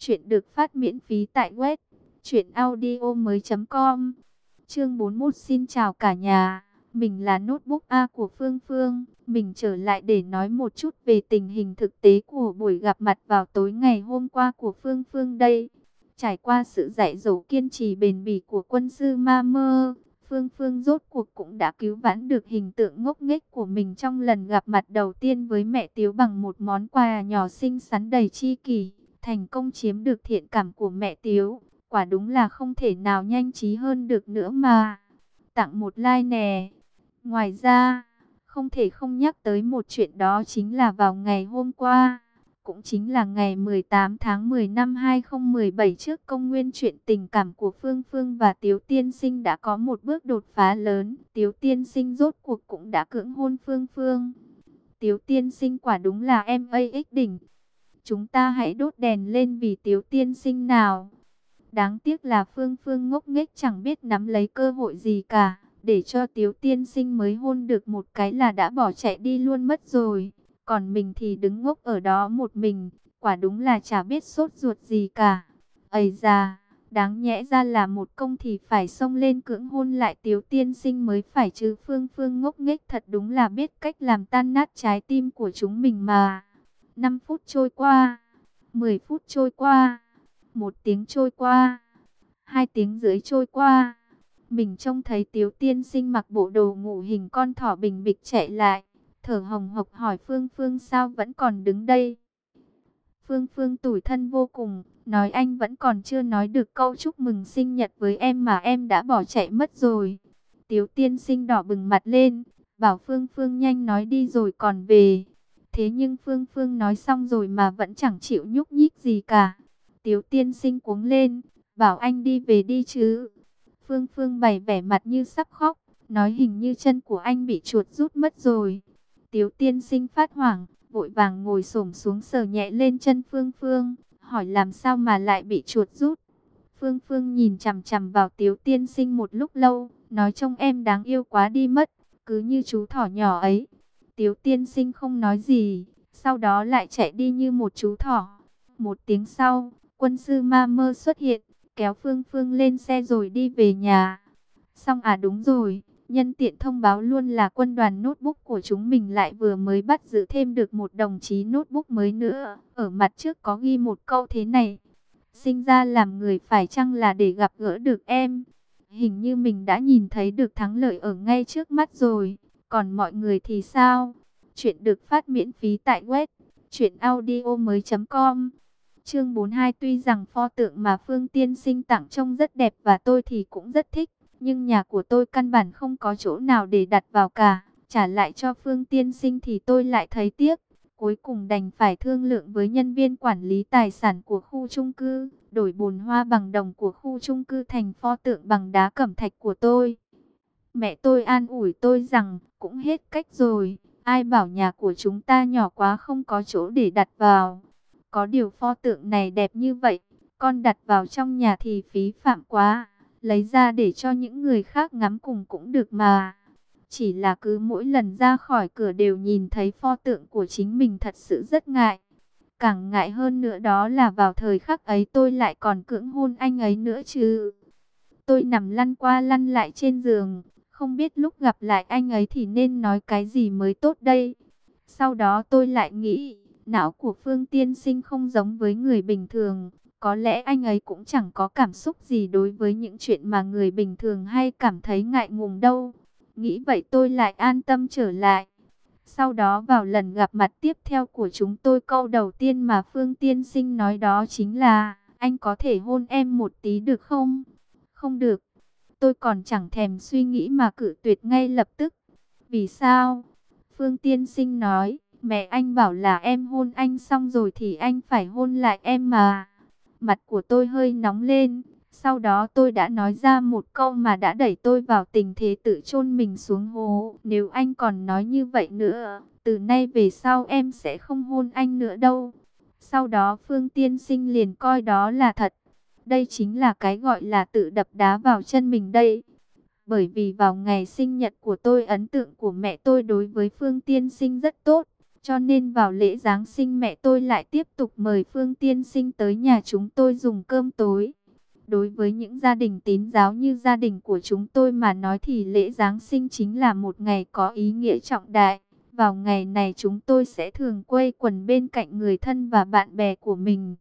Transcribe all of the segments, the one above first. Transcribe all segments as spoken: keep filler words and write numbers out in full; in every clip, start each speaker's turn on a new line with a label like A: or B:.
A: Chuyện được phát miễn phí tại web truyện audio mới chấm com. Chương bốn mươi mốt. Xin chào cả nhà. Mình là notebook A của Phương Phương. Mình trở lại để nói một chút về tình hình thực tế của buổi gặp mặt vào tối ngày hôm qua của Phương Phương đây. Trải qua sự dạy dỗ kiên trì bền bỉ của quân sư Ma Mơ, Phương Phương rốt cuộc cũng đã cứu vãn được hình tượng ngốc nghếch của mình trong lần gặp mặt đầu tiên với mẹ Tiếu bằng một món quà nhỏ xinh xắn đầy tri kỷ. Thành công chiếm được thiện cảm của mẹ Tiếu, quả đúng là không thể nào nhanh trí hơn được nữa mà. Tặng một like nè. Ngoài ra, không thể không nhắc tới một chuyện, đó chính là vào ngày hôm qua, cũng chính là ngày mười tám tháng mười năm hai nghìn không trăm mười bảy, trước công nguyên, chuyện tình cảm của Phương Phương và Tiếu Tiên Sinh đã có một bước đột phá lớn. Tiếu Tiên Sinh rốt cuộc cũng đã cưỡng hôn Phương Phương. Tiếu Tiên Sinh quả đúng là em a ích đỉnh. Chúng ta hãy đốt đèn lên vì Tiếu Tiên Sinh nào. Đáng tiếc là Phương Phương ngốc nghếch chẳng biết nắm lấy cơ hội gì cả, để cho Tiếu Tiên Sinh mới hôn được một cái là đã bỏ chạy đi luôn mất rồi. Còn mình thì đứng ngốc ở đó một mình, quả đúng là chả biết sốt ruột gì cả. Ây da, đáng nhẽ ra là một công thì phải xông lên cưỡng hôn lại Tiếu Tiên Sinh mới phải chứ. Phương Phương ngốc nghếch thật đúng là biết cách làm tan nát trái tim của chúng mình mà. năm phút trôi qua, mười phút trôi qua, một tiếng trôi qua, hai tiếng rưỡi trôi qua. Mình trông thấy Tiếu Tiên Sinh mặc bộ đồ ngủ hình con thỏ bình bịch chạy lại, thở hồng hộc hỏi Phương Phương sao vẫn còn đứng đây. Phương Phương tủi thân vô cùng, nói anh vẫn còn chưa nói được câu chúc mừng sinh nhật với em mà em đã bỏ chạy mất rồi. Tiếu Tiên Sinh đỏ bừng mặt lên, bảo Phương Phương nhanh nói đi rồi còn về. Thế nhưng Phương Phương nói xong rồi mà vẫn chẳng chịu nhúc nhích gì cả. Tiếu Tiên Sinh cuống lên, bảo anh đi về đi chứ. Phương Phương bày vẻ mặt như sắp khóc, nói hình như chân của anh bị chuột rút mất rồi. Tiếu Tiên Sinh phát hoảng, vội vàng ngồi xổm xuống sờ nhẹ lên chân Phương Phương, hỏi làm sao mà lại bị chuột rút. Phương Phương nhìn chằm chằm vào Tiếu Tiên Sinh một lúc lâu, nói trông em đáng yêu quá đi mất, cứ như chú thỏ nhỏ ấy. Tiếu Tiên Sinh không nói gì, sau đó lại chạy đi như một chú thỏ. Một tiếng sau, quân sư Ma Mơ xuất hiện, kéo Phương Phương lên xe rồi đi về nhà. Xong à đúng rồi, nhân tiện thông báo luôn là quân đoàn notebook của chúng mình lại vừa mới bắt giữ thêm được một đồng chí notebook mới nữa. Ở mặt trước có ghi một câu thế này: sinh ra làm người phải chăng là để gặp gỡ được em. Hình như mình đã nhìn thấy được thắng lợi ở ngay trước mắt rồi. Còn mọi người thì sao? Chuyện được phát miễn phí tại web truyện audio mới chấm com. Chương bốn mươi hai. Tuy rằng pho tượng mà Phương Tiên Sinh tặng trông rất đẹp và tôi thì cũng rất thích, nhưng nhà của tôi căn bản không có chỗ nào để đặt vào cả. Trả lại cho Phương Tiên Sinh thì tôi lại thấy tiếc. Cuối cùng đành phải thương lượng với nhân viên quản lý tài sản của khu chung cư, đổi bồn hoa bằng đồng của khu chung cư thành pho tượng bằng đá cẩm thạch của tôi. Mẹ tôi an ủi tôi rằng cũng hết cách rồi, ai bảo nhà của chúng ta nhỏ quá không có chỗ để đặt vào. Có điều pho tượng này đẹp như vậy, con đặt vào trong nhà thì phí phạm quá, lấy ra để cho những người khác ngắm cùng cũng được mà. Chỉ là cứ mỗi lần ra khỏi cửa đều nhìn thấy pho tượng của chính mình thật sự rất ngại. Càng ngại hơn nữa đó là vào thời khắc ấy tôi lại còn cưỡng hôn anh ấy nữa chứ. Tôi nằm lăn qua lăn lại trên giường, không biết lúc gặp lại anh ấy thì nên nói cái gì mới tốt đây. Sau đó tôi lại nghĩ, não của Phương Tiên Sinh không giống với người bình thường. Có lẽ anh ấy cũng chẳng có cảm xúc gì đối với những chuyện mà người bình thường hay cảm thấy ngại ngùng đâu. Nghĩ vậy tôi lại an tâm trở lại. Sau đó vào lần gặp mặt tiếp theo của chúng tôi, câu đầu tiên mà Phương Tiên Sinh nói đó chính là: anh có thể hôn em một tí được không? Không được. Tôi còn chẳng thèm suy nghĩ mà cự tuyệt ngay lập tức. Vì sao? Phương Tiên Sinh nói: mẹ anh bảo là em hôn anh xong rồi thì anh phải hôn lại em mà. Mặt của tôi hơi nóng lên. Sau đó tôi đã nói ra một câu mà đã đẩy tôi vào tình thế tự chôn mình xuống hố. Nếu anh còn nói như vậy nữa, từ nay về sau em sẽ không hôn anh nữa đâu. Sau đó Phương Tiên Sinh liền coi đó là thật. Đây chính là cái gọi là tự đập đá vào chân mình đây. Bởi vì vào ngày sinh nhật của tôi, ấn tượng của mẹ tôi đối với Phương Tiên Sinh rất tốt. Cho nên vào lễ Giáng sinh mẹ tôi lại tiếp tục mời Phương tiên sinh tới nhà chúng tôi dùng cơm tối. Đối với những gia đình tín giáo như gia đình của chúng tôi mà nói thì lễ Giáng sinh chính là một ngày có ý nghĩa trọng đại. Vào ngày này chúng tôi sẽ thường quây quần bên cạnh người thân và bạn bè của mình.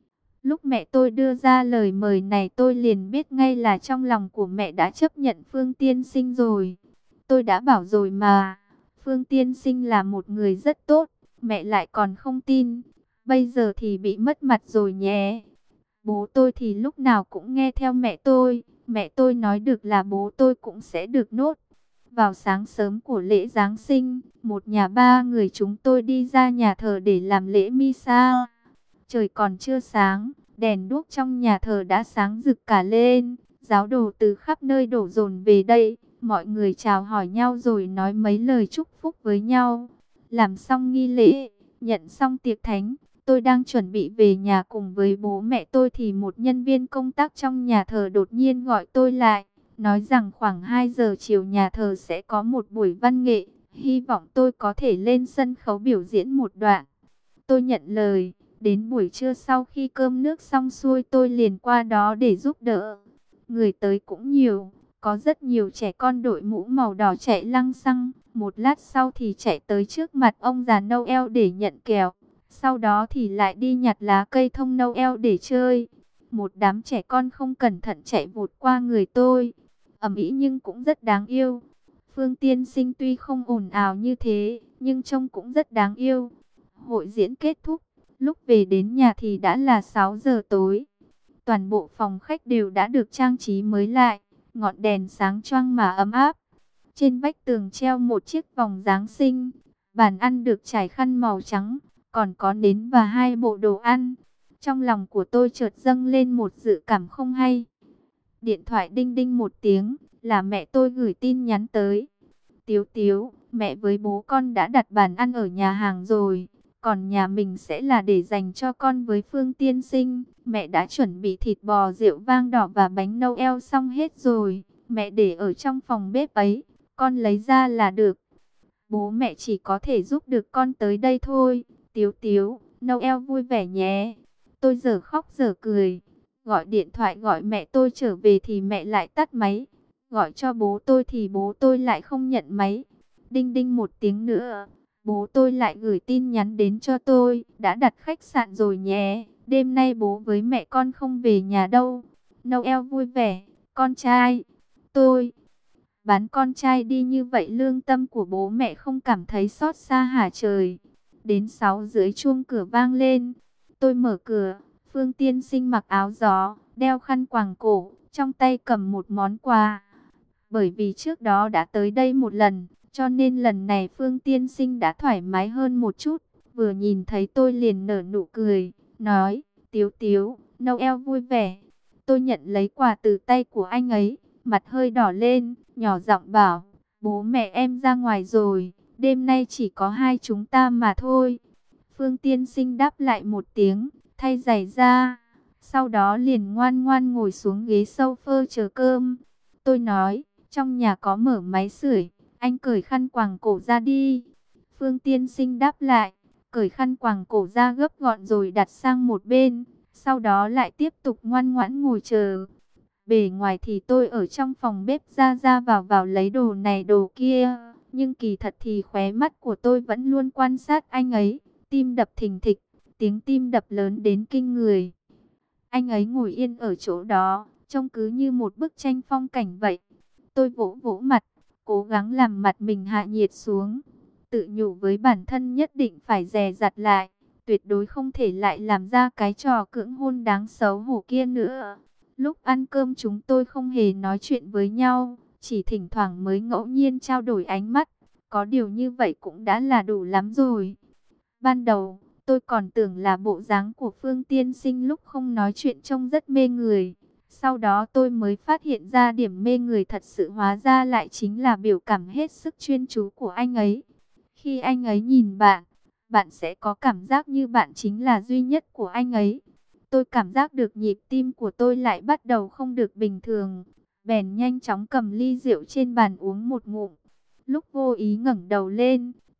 A: Lúc mẹ tôi đưa ra lời mời này tôi liền biết ngay là trong lòng của mẹ đã chấp nhận Phương tiên sinh rồi. Tôi đã bảo rồi mà, Phương tiên sinh là một người rất tốt, mẹ lại còn không tin. Bây giờ thì bị mất mặt rồi nhé. Bố tôi thì lúc nào cũng nghe theo mẹ tôi, mẹ tôi nói được là bố tôi cũng sẽ được nốt. Vào sáng sớm của lễ Giáng sinh, một nhà ba người chúng tôi đi ra nhà thờ để làm lễ Misa. Trời còn chưa sáng, đèn đuốc trong nhà thờ đã sáng rực cả lên. Giáo đồ từ khắp nơi đổ dồn về đây. Mọi người chào hỏi nhau rồi nói mấy lời chúc phúc với nhau. Làm xong nghi lễ, nhận xong tiệc thánh, tôi đang chuẩn bị về nhà cùng với bố mẹ tôi thì một nhân viên công tác trong nhà thờ đột nhiên gọi tôi lại. Nói rằng khoảng hai giờ chiều nhà thờ sẽ có một buổi văn nghệ. Hy vọng tôi có thể lên sân khấu biểu diễn một đoạn. Tôi nhận lời. Đến buổi trưa sau khi cơm nước xong xuôi tôi liền qua đó để giúp đỡ. Người tới cũng nhiều. Có rất nhiều trẻ con đội mũ màu đỏ chạy lăng xăng. Một lát sau thì chạy tới trước mặt ông già Noel để nhận kẹo. Sau đó thì lại đi nhặt lá cây thông Noel để chơi. Một đám trẻ con không cẩn thận chạy vụt qua người tôi. Ầm ĩ nhưng cũng rất đáng yêu. Phương tiên sinh tuy không ồn ào như thế, nhưng trông cũng rất đáng yêu. Hội diễn kết thúc. Lúc về đến nhà thì đã là sáu giờ tối. Toàn bộ phòng khách đều đã được trang trí mới lại. Ngọn đèn sáng choang mà ấm áp. Trên vách tường treo một chiếc vòng Giáng sinh. Bàn ăn được trải khăn màu trắng. Còn có nến và hai bộ đồ ăn. Trong lòng của tôi chợt dâng lên một dự cảm không hay. Điện thoại đinh đinh một tiếng. Là mẹ tôi gửi tin nhắn tới. Tiếu Tiếu, mẹ với bố con đã đặt bàn ăn ở nhà hàng rồi. Còn nhà mình sẽ là để dành cho con với Phương tiên sinh. Mẹ đã chuẩn bị thịt bò rượu vang đỏ và bánh Noel xong hết rồi. Mẹ để ở trong phòng bếp ấy. Con lấy ra là được. Bố mẹ chỉ có thể giúp được con tới đây thôi. Tiếu Tiếu, Noel vui vẻ nhé. Tôi giờ khóc giờ cười. Gọi điện thoại gọi mẹ tôi trở về thì mẹ lại tắt máy. Gọi cho bố tôi thì bố tôi lại không nhận máy. Đinh đinh một tiếng nữa. Bố tôi lại gửi tin nhắn đến cho tôi. Đã đặt khách sạn rồi nhé. Đêm nay bố với mẹ con không về nhà đâu. Noel vui vẻ. Con trai. Tôi. Bán con trai đi như vậy lương tâm của bố mẹ không cảm thấy xót xa hả trời. Đến sáu rưỡi chuông cửa vang lên. Tôi mở cửa. Phương tiên sinh mặc áo gió. Đeo khăn quàng cổ. Trong tay cầm một món quà. Bởi vì trước đó đã tới đây một lần. Cho nên lần này Phương tiên sinh đã thoải mái hơn một chút. Vừa nhìn thấy tôi liền nở nụ cười. Nói, Tiếu Tiếu, Noel vui vẻ. Tôi nhận lấy quà từ tay của anh ấy. Mặt hơi đỏ lên, nhỏ giọng bảo. Bố mẹ em ra ngoài rồi. Đêm nay chỉ có hai chúng ta mà thôi. Phương tiên sinh đáp lại một tiếng. Thay giày ra. Sau đó liền ngoan ngoan ngồi xuống ghế sofa chờ cơm. Tôi nói, trong nhà có mở máy sưởi. Anh cởi khăn quàng cổ ra đi. Phương tiên sinh đáp lại. Cởi khăn quàng cổ ra gấp gọn rồi đặt sang một bên. Sau đó lại tiếp tục ngoan ngoãn ngồi chờ. Bề ngoài thì tôi ở trong phòng bếp ra ra vào vào lấy đồ này đồ kia. Nhưng kỳ thật thì khóe mắt của tôi vẫn luôn quan sát anh ấy. Tim đập thình thịch. Tiếng tim đập lớn đến kinh người. Anh ấy ngồi yên ở chỗ đó. Trông cứ như một bức tranh phong cảnh vậy. Tôi vỗ vỗ mặt. Cố gắng làm mặt mình hạ nhiệt xuống. Tự nhủ với bản thân nhất định phải dè dặt lại. Tuyệt đối không thể lại làm ra cái trò cưỡng hôn đáng xấu hổ kia nữa. Lúc ăn cơm chúng tôi không hề nói chuyện với nhau. Chỉ thỉnh thoảng mới ngẫu nhiên trao đổi ánh mắt. Có điều như vậy cũng đã là đủ lắm rồi. Ban đầu, tôi còn tưởng là bộ dáng của Phương tiên sinh lúc không nói chuyện trông rất mê người. Sau đó tôi mới phát hiện ra điểm mê người thật sự hóa ra lại chính là biểu cảm hết sức chuyên chú của anh ấy. Khi anh ấy nhìn bạn, bạn sẽ có cảm giác như bạn chính là duy nhất của anh ấy. Tôi cảm giác được nhịp tim của tôi lại bắt đầu không được bình thường. Bèn nhanh chóng cầm ly rượu trên bàn uống một ngụm. Lúc vô ý ngẩng đầu lên,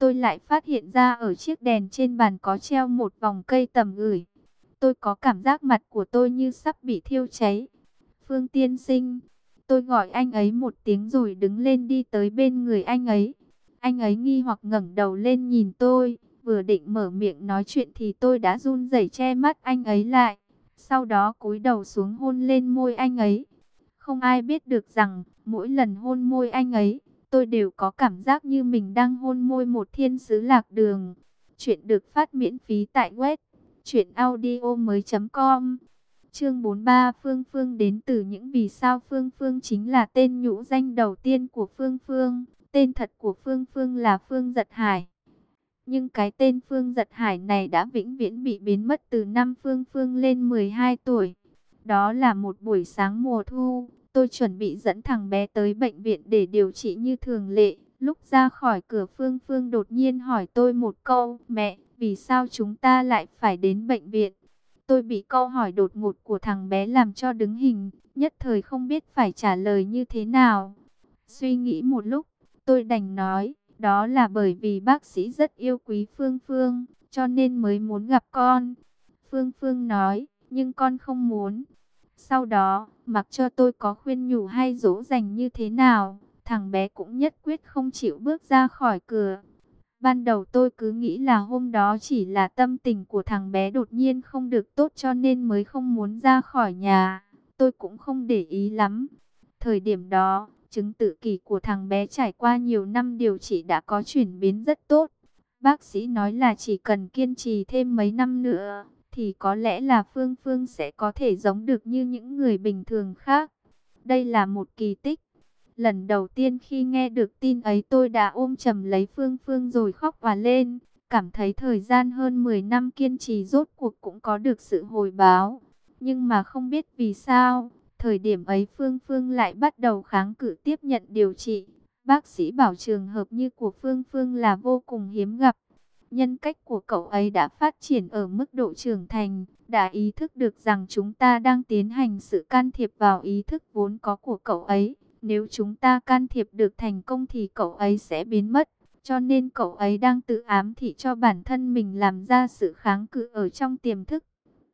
A: tôi lại phát hiện ra ở chiếc đèn trên bàn có treo một vòng cây tầm gửi. Tôi có cảm giác mặt của tôi như sắp bị thiêu cháy. Phương tiên sinh, tôi gọi anh ấy một tiếng rồi đứng lên đi tới bên người anh ấy. Anh ấy nghi hoặc ngẩng đầu lên nhìn tôi, vừa định mở miệng nói chuyện thì tôi đã run rẩy che mắt anh ấy lại. Sau đó cúi đầu xuống hôn lên môi anh ấy. Không ai biết được rằng, mỗi lần hôn môi anh ấy, tôi đều có cảm giác như mình đang hôn môi một thiên sứ lạc đường. Chuyện được phát miễn phí tại web truyện audio mới chấm com. Chương bốn mươi ba, Phương Phương đến từ những vì sao. Phương Phương chính là tên nhũ danh đầu tiên của Phương Phương. Tên thật của Phương Phương là Phương Giật Hải. Nhưng cái tên Phương Giật Hải này đã vĩnh viễn bị biến mất từ năm Phương Phương lên mười hai tuổi. Đó là một buổi sáng mùa thu, tôi chuẩn bị dẫn thằng bé tới bệnh viện để điều trị như thường lệ. Lúc ra khỏi cửa, Phương Phương đột nhiên hỏi tôi một câu: "Mẹ, vì sao chúng ta lại phải đến bệnh viện?" Tôi bị câu hỏi đột ngột của thằng bé làm cho đứng hình, nhất thời không biết phải trả lời như thế nào. Suy nghĩ một lúc, tôi đành nói, đó là bởi vì bác sĩ rất yêu quý Phương Phương, cho nên mới muốn gặp con. Phương Phương nói, nhưng con không muốn. Sau đó, mặc cho tôi có khuyên nhủ hay dỗ dành như thế nào, thằng bé cũng nhất quyết không chịu bước ra khỏi cửa. Ban đầu tôi cứ nghĩ là hôm đó chỉ là tâm tình của thằng bé đột nhiên không được tốt cho nên mới không muốn ra khỏi nhà. Tôi cũng không để ý lắm. Thời điểm đó, chứng tự kỷ của thằng bé trải qua nhiều năm điều trị đã có chuyển biến rất tốt. Bác sĩ nói là chỉ cần kiên trì thêm mấy năm nữa, thì có lẽ là Phương Phương sẽ có thể giống được như những người bình thường khác. Đây là một kỳ tích. Lần đầu tiên khi nghe được tin ấy tôi đã ôm chầm lấy Phương Phương rồi khóc òa lên. Cảm thấy thời gian hơn mười năm kiên trì rốt cuộc cũng có được sự hồi báo. Nhưng mà không biết vì sao, thời điểm ấy Phương Phương lại bắt đầu kháng cự tiếp nhận điều trị. Bác sĩ bảo trường hợp như của Phương Phương là vô cùng hiếm gặp. Nhân cách của cậu ấy đã phát triển ở mức độ trưởng thành, đã ý thức được rằng chúng ta đang tiến hành sự can thiệp vào ý thức vốn có của cậu ấy. Nếu chúng ta can thiệp được thành công thì cậu ấy sẽ biến mất. Cho nên cậu ấy đang tự ám thị cho bản thân mình làm ra sự kháng cự ở trong tiềm thức.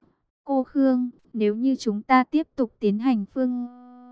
A: Cô Khương, nếu như chúng ta tiếp tục tiến hành phương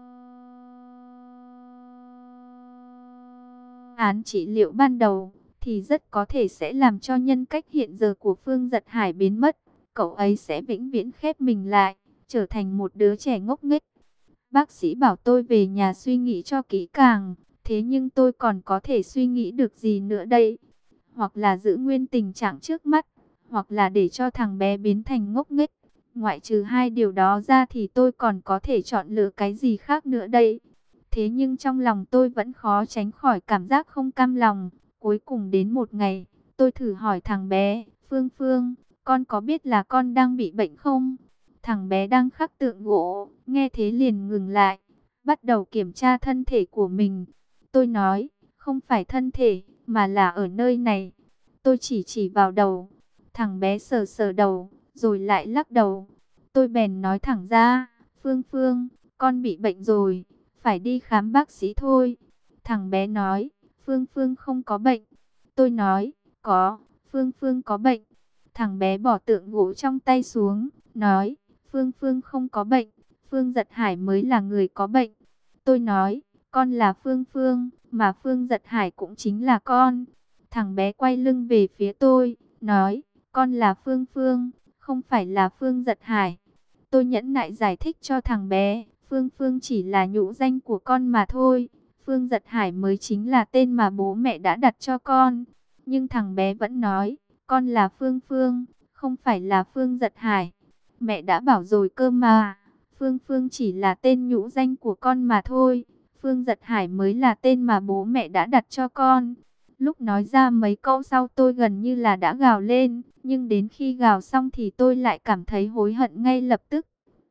A: án trị liệu ban đầu, thì rất có thể sẽ làm cho nhân cách hiện giờ của Phương Giật Hải biến mất. Cậu ấy sẽ vĩnh viễn khép mình lại, trở thành một đứa trẻ ngốc nghếch. Bác sĩ bảo tôi về nhà suy nghĩ cho kỹ càng, thế nhưng tôi còn có thể suy nghĩ được gì nữa đây? Hoặc là giữ nguyên tình trạng trước mắt, hoặc là để cho thằng bé biến thành ngốc nghếch. Ngoại trừ hai điều đó ra thì tôi còn có thể chọn lựa cái gì khác nữa đây? Thế nhưng trong lòng tôi vẫn khó tránh khỏi cảm giác không cam lòng. Cuối cùng đến một ngày, tôi thử hỏi thằng bé, Phương Phương, con có biết là con đang bị bệnh không? Thằng bé đang khắc tượng gỗ, nghe thế liền ngừng lại, bắt đầu kiểm tra thân thể của mình. Tôi nói, không phải thân thể, mà là ở nơi này. Tôi chỉ chỉ vào đầu. Thằng bé sờ sờ đầu, rồi lại lắc đầu. Tôi bèn nói thẳng ra, Phương Phương, con bị bệnh rồi, phải đi khám bác sĩ thôi. Thằng bé nói, Phương Phương không có bệnh. Tôi nói, có, Phương Phương có bệnh. Thằng bé bỏ tượng gỗ trong tay xuống, nói, Phương Phương không có bệnh, Phương Giật Hải mới là người có bệnh. Tôi nói, con là Phương Phương, mà Phương Giật Hải cũng chính là con. Thằng bé quay lưng về phía tôi, nói, con là Phương Phương, không phải là Phương Giật Hải. Tôi nhẫn nại giải thích cho thằng bé, Phương Phương chỉ là nhũ danh của con mà thôi. Phương Giật Hải mới chính là tên mà bố mẹ đã đặt cho con. Nhưng thằng bé vẫn nói, con là Phương Phương, không phải là Phương Giật Hải. Mẹ đã bảo rồi cơ mà, Phương Phương chỉ là tên nhũ danh của con mà thôi. Phương Giật Hải mới là tên mà bố mẹ đã đặt cho con. Lúc nói ra mấy câu sau tôi gần như là đã gào lên, nhưng đến khi gào xong thì tôi lại cảm thấy hối hận ngay lập tức.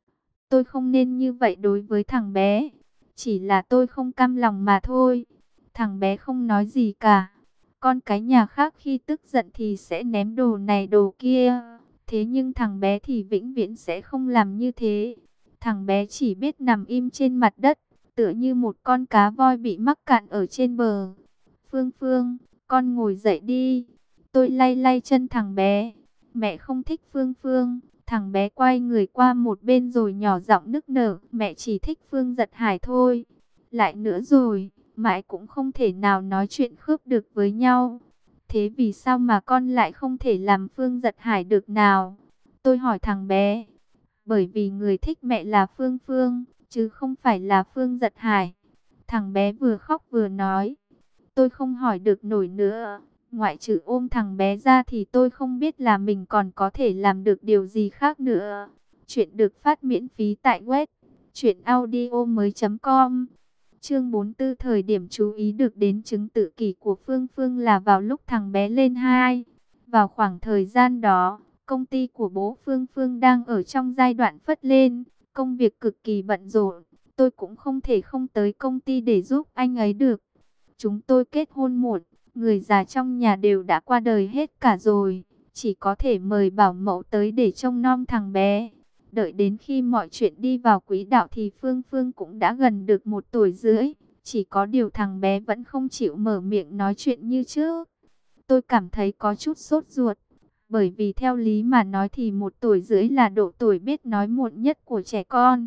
A: Tôi không nên như vậy đối với thằng bé, chỉ là tôi không cam lòng mà thôi. Thằng bé không nói gì cả. Con cái nhà khác khi tức giận thì sẽ ném đồ này đồ kia. Thế nhưng thằng bé thì vĩnh viễn sẽ không làm như thế. Thằng bé chỉ biết nằm im trên mặt đất, tựa như một con cá voi bị mắc cạn ở trên bờ. Phương Phương, con ngồi dậy đi. Tôi lay lay chân thằng bé. Mẹ không thích Phương Phương. Thằng bé quay người qua một bên rồi nhỏ giọng nức nở. Mẹ chỉ thích Phương Giật Hải thôi. Lại nữa rồi, mãi cũng không thể nào nói chuyện khớp được với nhau. Thế vì sao mà con lại không thể làm Phương Giật Hải được nào? Tôi hỏi thằng bé. Bởi vì người thích mẹ là Phương Phương, chứ không phải là Phương Giật Hải. Thằng bé vừa khóc vừa nói. Tôi không hỏi được nổi nữa. Ngoại trừ ôm thằng bé ra thì tôi không biết là mình còn có thể làm được điều gì khác nữa. Chuyện được phát miễn phí tại web truyện audio mới chấm com. Chương bốn mươi tư, thời điểm chú ý được đến chứng tự kỷ của Phương Phương là vào lúc thằng bé lên hai. Vào khoảng thời gian đó, công ty của bố Phương Phương đang ở trong giai đoạn phất lên, công việc cực kỳ bận rộn. Tôi cũng không thể không tới công ty để giúp anh ấy được. Chúng tôi kết hôn muộn, người già trong nhà đều đã qua đời hết cả rồi, chỉ có thể mời bảo mẫu tới để trông nom thằng bé. Đợi đến khi mọi chuyện đi vào quỹ đạo thì Phương Phương cũng đã gần được một tuổi rưỡi. Chỉ có điều thằng bé vẫn không chịu mở miệng nói chuyện như trước. Tôi cảm thấy có chút sốt ruột. Bởi vì theo lý mà nói thì một tuổi rưỡi là độ tuổi biết nói muộn nhất của trẻ con.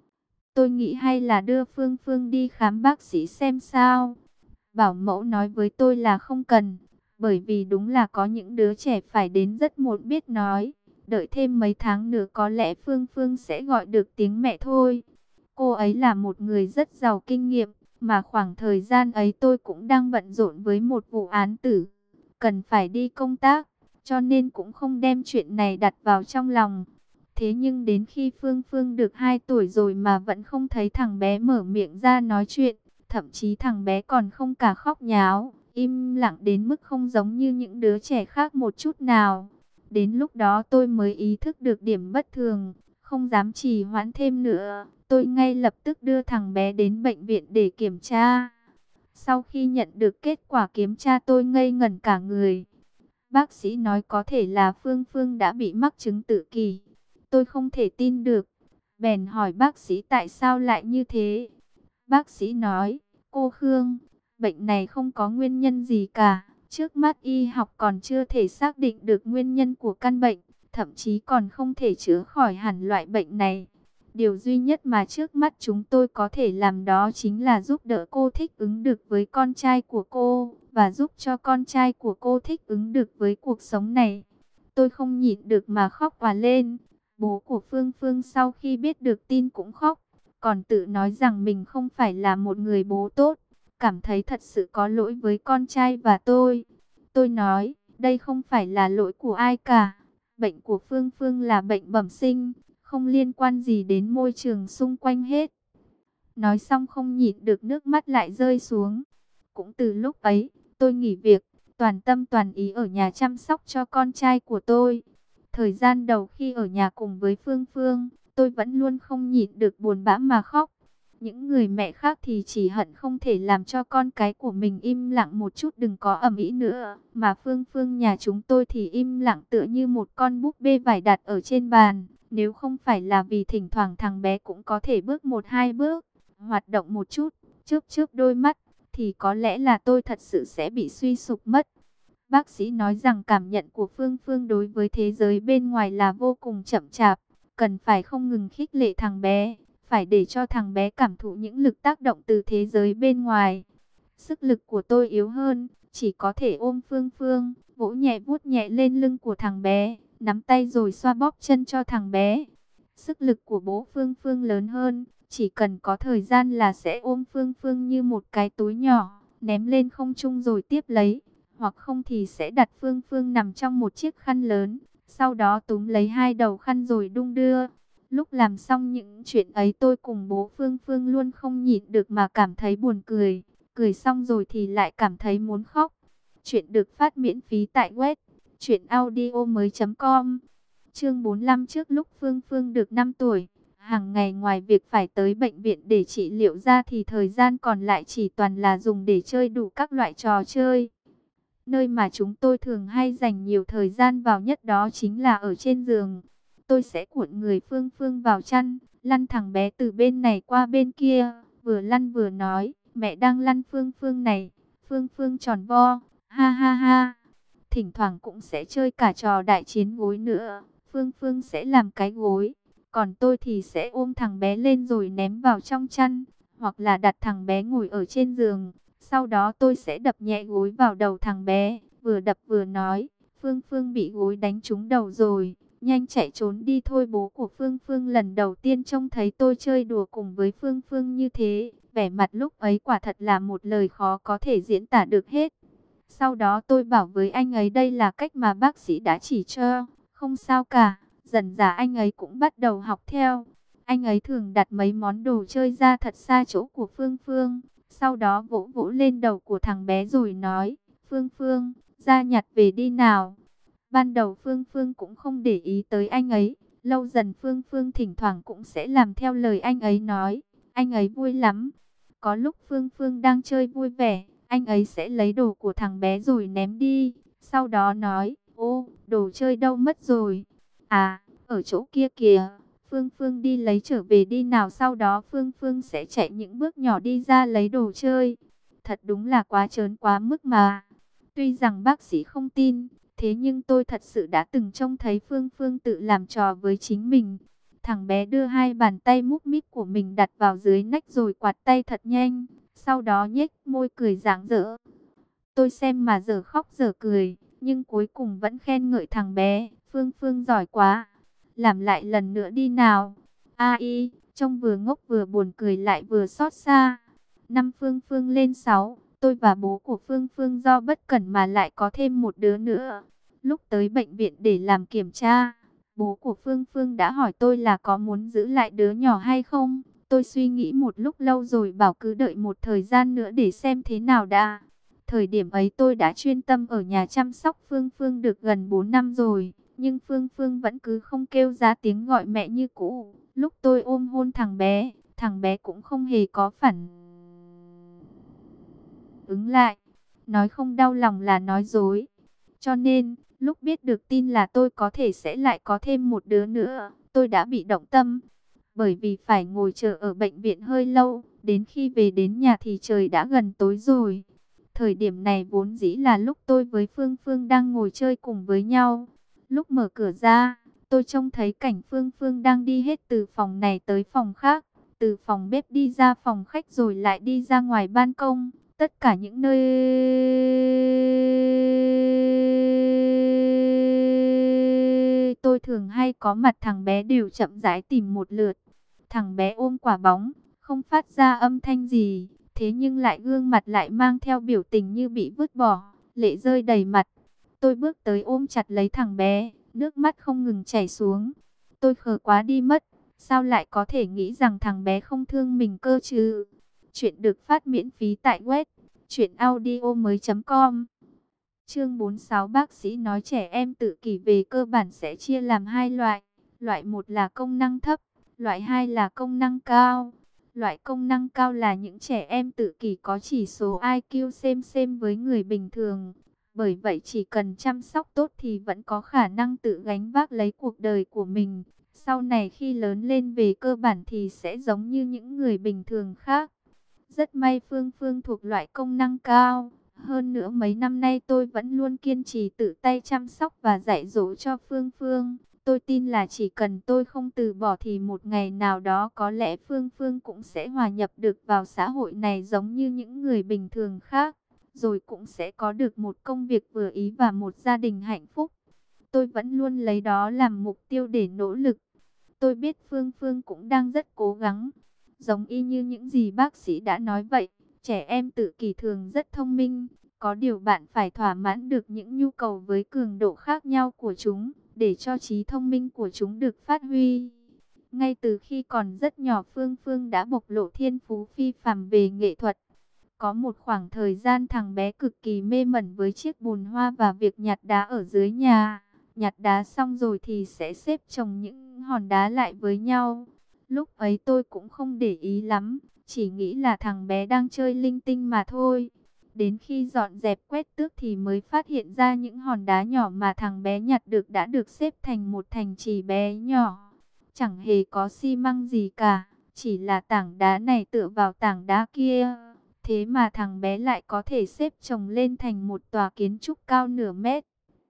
A: Tôi nghĩ hay là đưa Phương Phương đi khám bác sĩ xem sao. Bảo mẫu nói với tôi là không cần. Bởi vì đúng là có những đứa trẻ phải đến rất muộn biết nói. Đợi thêm mấy tháng nữa có lẽ Phương Phương sẽ gọi được tiếng mẹ thôi. Cô ấy là một người rất giàu kinh nghiệm, mà khoảng thời gian ấy tôi cũng đang bận rộn với một vụ án tử, cần phải đi công tác, cho nên cũng không đem chuyện này đặt vào trong lòng. Thế nhưng đến khi Phương Phương được hai tuổi rồi mà vẫn không thấy thằng bé mở miệng ra nói chuyện, thậm chí thằng bé còn không cả khóc nháo, im lặng đến mức không giống như những đứa trẻ khác một chút nào. Đến lúc đó tôi mới ý thức được điểm bất thường, không dám trì hoãn thêm nữa. Tôi ngay lập tức đưa thằng bé đến bệnh viện để kiểm tra. Sau khi nhận được kết quả kiểm tra tôi ngây ngẩn cả người. Bác sĩ nói có thể là Phương Phương đã bị mắc chứng tự kỷ. Tôi không thể tin được. Bèn hỏi bác sĩ tại sao lại như thế. Bác sĩ nói, cô Khương, bệnh này không có nguyên nhân gì cả. Trước mắt y học còn chưa thể xác định được nguyên nhân của căn bệnh, thậm chí còn không thể chữa khỏi hẳn loại bệnh này. Điều duy nhất mà trước mắt chúng tôi có thể làm đó chính là giúp đỡ cô thích ứng được với con trai của cô, và giúp cho con trai của cô thích ứng được với cuộc sống này. Tôi không nhịn được mà khóc òa lên. Bố của Phương Phương sau khi biết được tin cũng khóc, còn tự nói rằng mình không phải là một người bố tốt, cảm thấy thật sự có lỗi với con trai và tôi. Tôi nói, đây không phải là lỗi của ai cả. Bệnh của Phương Phương là bệnh bẩm sinh, không liên quan gì đến môi trường xung quanh hết. Nói xong không nhịn được nước mắt lại rơi xuống. Cũng từ lúc ấy, tôi nghỉ việc, toàn tâm toàn ý ở nhà chăm sóc cho con trai của tôi. Thời gian đầu khi ở nhà cùng với Phương Phương, tôi vẫn luôn không nhịn được buồn bã mà khóc. Những người mẹ khác thì chỉ hận không thể làm cho con cái của mình im lặng một chút đừng có ầm ĩ nữa. Mà Phương Phương nhà chúng tôi thì im lặng tựa như một con búp bê vải đặt ở trên bàn. Nếu không phải là vì thỉnh thoảng thằng bé cũng có thể bước một hai bước, hoạt động một chút, chớp chớp đôi mắt, thì có lẽ là tôi thật sự sẽ bị suy sụp mất. Bác sĩ nói rằng cảm nhận của Phương Phương đối với thế giới bên ngoài là vô cùng chậm chạp, cần phải không ngừng khích lệ thằng bé, phải để cho thằng bé cảm thụ những lực tác động từ thế giới bên ngoài. Sức lực của tôi yếu hơn, chỉ có thể ôm Phương Phương, vỗ nhẹ vuốt nhẹ lên lưng của thằng bé, nắm tay rồi xoa bóp chân cho thằng bé. Sức lực của bố Phương Phương lớn hơn, chỉ cần có thời gian là sẽ ôm Phương Phương như một cái túi nhỏ, ném lên không trung rồi tiếp lấy, hoặc không thì sẽ đặt Phương Phương nằm trong một chiếc khăn lớn, sau đó túm lấy hai đầu khăn rồi đung đưa. Lúc làm xong những chuyện ấy tôi cùng bố Phương Phương luôn không nhịn được mà cảm thấy buồn cười, cười xong rồi thì lại cảm thấy muốn khóc. Chuyện được phát miễn phí tại web truyện audio mới chấm com. Chương bốn mươi lăm, trước lúc Phương Phương được năm tuổi, hàng ngày ngoài việc phải tới bệnh viện để trị liệu ra thì thời gian còn lại chỉ toàn là dùng để chơi đủ các loại trò chơi. Nơi mà chúng tôi thường hay dành nhiều thời gian vào nhất đó chính là ở trên giường. Tôi sẽ cuộn người Phương Phương vào chăn, lăn thằng bé từ bên này qua bên kia, vừa lăn vừa nói, mẹ đang lăn Phương Phương này. Phương Phương tròn vo, Ha ha ha, thỉnh thoảng cũng sẽ chơi cả trò đại chiến gối nữa. Phương Phương sẽ làm cái gối, còn tôi thì sẽ ôm thằng bé lên rồi ném vào trong chăn, hoặc là đặt thằng bé ngồi ở trên giường. Sau đó tôi sẽ đập nhẹ gối vào đầu thằng bé, vừa đập vừa nói, Phương Phương bị gối đánh trúng đầu rồi, nhanh chạy trốn đi thôi. Bố của Phương Phương lần đầu tiên trông thấy tôi chơi đùa cùng với Phương Phương như thế, vẻ mặt lúc ấy quả thật là một lời khó có thể diễn tả được hết. Sau đó tôi bảo với anh ấy đây là cách mà bác sĩ đã chỉ cho, không sao cả. Dần dà anh ấy cũng bắt đầu học theo. Anh ấy thường đặt mấy món đồ chơi ra thật xa chỗ của Phương Phương, sau đó vỗ vỗ lên đầu của thằng bé rồi nói, Phương Phương, ra nhặt về đi nào. Ban đầu Phương Phương cũng không để ý tới anh ấy, lâu dần Phương Phương thỉnh thoảng cũng sẽ làm theo lời anh ấy nói. Anh ấy vui lắm. Có lúc Phương Phương đang chơi vui vẻ, anh ấy sẽ lấy đồ của thằng bé rồi ném đi. Sau đó nói, ô, đồ chơi đâu mất rồi? À, ở chỗ kia kìa. Phương Phương đi lấy trở về đi nào. Sau đó Phương Phương sẽ chạy những bước nhỏ đi ra lấy đồ chơi. Thật đúng là quá trớn quá mức mà. Tuy rằng bác sĩ không tin, thế nhưng tôi thật sự đã từng trông thấy Phương Phương tự làm trò với chính mình. Thằng bé đưa hai bàn tay múc mít của mình đặt vào dưới nách rồi quạt tay thật nhanh. Sau đó nhếch môi cười rạng rỡ. Tôi xem mà giờ khóc giờ cười, nhưng cuối cùng vẫn khen ngợi thằng bé. Phương Phương giỏi quá. Làm lại lần nữa đi nào. Ai, trông vừa ngốc vừa buồn cười lại vừa xót xa. Năm Phương Phương lên sáu, tôi và bố của Phương Phương do bất cẩn mà lại có thêm một đứa nữa. Lúc tới bệnh viện để làm kiểm tra, bố của Phương Phương đã hỏi tôi là có muốn giữ lại đứa nhỏ hay không. Tôi suy nghĩ một lúc lâu rồi bảo cứ đợi một thời gian nữa để xem thế nào đã. Thời điểm ấy tôi đã chuyên tâm ở nhà chăm sóc Phương Phương được gần bốn năm rồi, nhưng Phương Phương vẫn cứ không kêu ra tiếng gọi mẹ như cũ. Lúc tôi ôm hôn thằng bé, thằng bé cũng không hề có phản ứng lại. Nói không đau lòng là nói dối. Cho nên, lúc biết được tin là tôi có thể sẽ lại có thêm một đứa nữa, tôi đã bị động tâm. Bởi vì phải ngồi chờ ở bệnh viện hơi lâu, đến khi về đến nhà thì trời đã gần tối rồi. Thời điểm này vốn dĩ là lúc tôi với Phương Phương đang ngồi chơi cùng với nhau. Lúc mở cửa ra, tôi trông thấy cảnh Phương Phương đang đi hết từ phòng này tới phòng khác, từ phòng bếp đi ra phòng khách rồi lại đi ra ngoài ban công. Tất cả những nơi tôi thường hay có mặt thằng bé đều chậm rãi tìm một lượt. Thằng bé ôm quả bóng, không phát ra âm thanh gì, thế nhưng lại gương mặt lại mang theo biểu tình như bị vứt bỏ, lệ rơi đầy mặt. Tôi bước tới ôm chặt lấy thằng bé, nước mắt không ngừng chảy xuống. Tôi khờ quá đi mất, sao lại có thể nghĩ rằng thằng bé không thương mình cơ chứ? Chuyện được phát miễn phí tại web truyện audio mới chấm com. Chương bốn mươi sáu, bác sĩ nói trẻ em tự kỷ về cơ bản sẽ chia làm hai loại. Loại một là công năng thấp, loại hai là công năng cao. Loại công năng cao là những trẻ em tự kỷ có chỉ số i kiu xem xem với người bình thường. Bởi vậy chỉ cần chăm sóc tốt thì vẫn có khả năng tự gánh vác lấy cuộc đời của mình. Sau này khi lớn lên về cơ bản thì sẽ giống như những người bình thường khác. Rất may Phương Phương thuộc loại công năng cao. Hơn nữa mấy năm nay tôi vẫn luôn kiên trì tự tay chăm sóc và dạy dỗ cho Phương Phương. Tôi tin là chỉ cần tôi không từ bỏ thì một ngày nào đó có lẽ Phương Phương cũng sẽ hòa nhập được vào xã hội này giống như những người bình thường khác. Rồi cũng sẽ có được một công việc vừa ý và một gia đình hạnh phúc. Tôi vẫn luôn lấy đó làm mục tiêu để nỗ lực. Tôi biết Phương Phương cũng đang rất cố gắng. Giống y như những gì bác sĩ đã nói vậy, trẻ em tự kỷ thường rất thông minh. Có điều bạn phải thỏa mãn được những nhu cầu với cường độ khác nhau của chúng, để cho trí thông minh của chúng được phát huy. Ngay từ khi còn rất nhỏ Phương Phương đã bộc lộ thiên phú phi phàm về nghệ thuật. Có một khoảng thời gian thằng bé cực kỳ mê mẩn với chiếc bùn hoa và việc nhặt đá ở dưới nhà. Nhặt đá xong rồi thì sẽ xếp chồng những hòn đá lại với nhau. Lúc ấy tôi cũng không để ý lắm, chỉ nghĩ là thằng bé đang chơi linh tinh mà thôi. Đến khi dọn dẹp quét tước thì mới phát hiện ra những hòn đá nhỏ mà thằng bé nhặt được đã được xếp thành một thành trì bé nhỏ. Chẳng hề có xi măng gì cả, chỉ là tảng đá này tựa vào tảng đá kia. Thế mà thằng bé lại có thể xếp chồng lên thành một tòa kiến trúc cao nửa mét.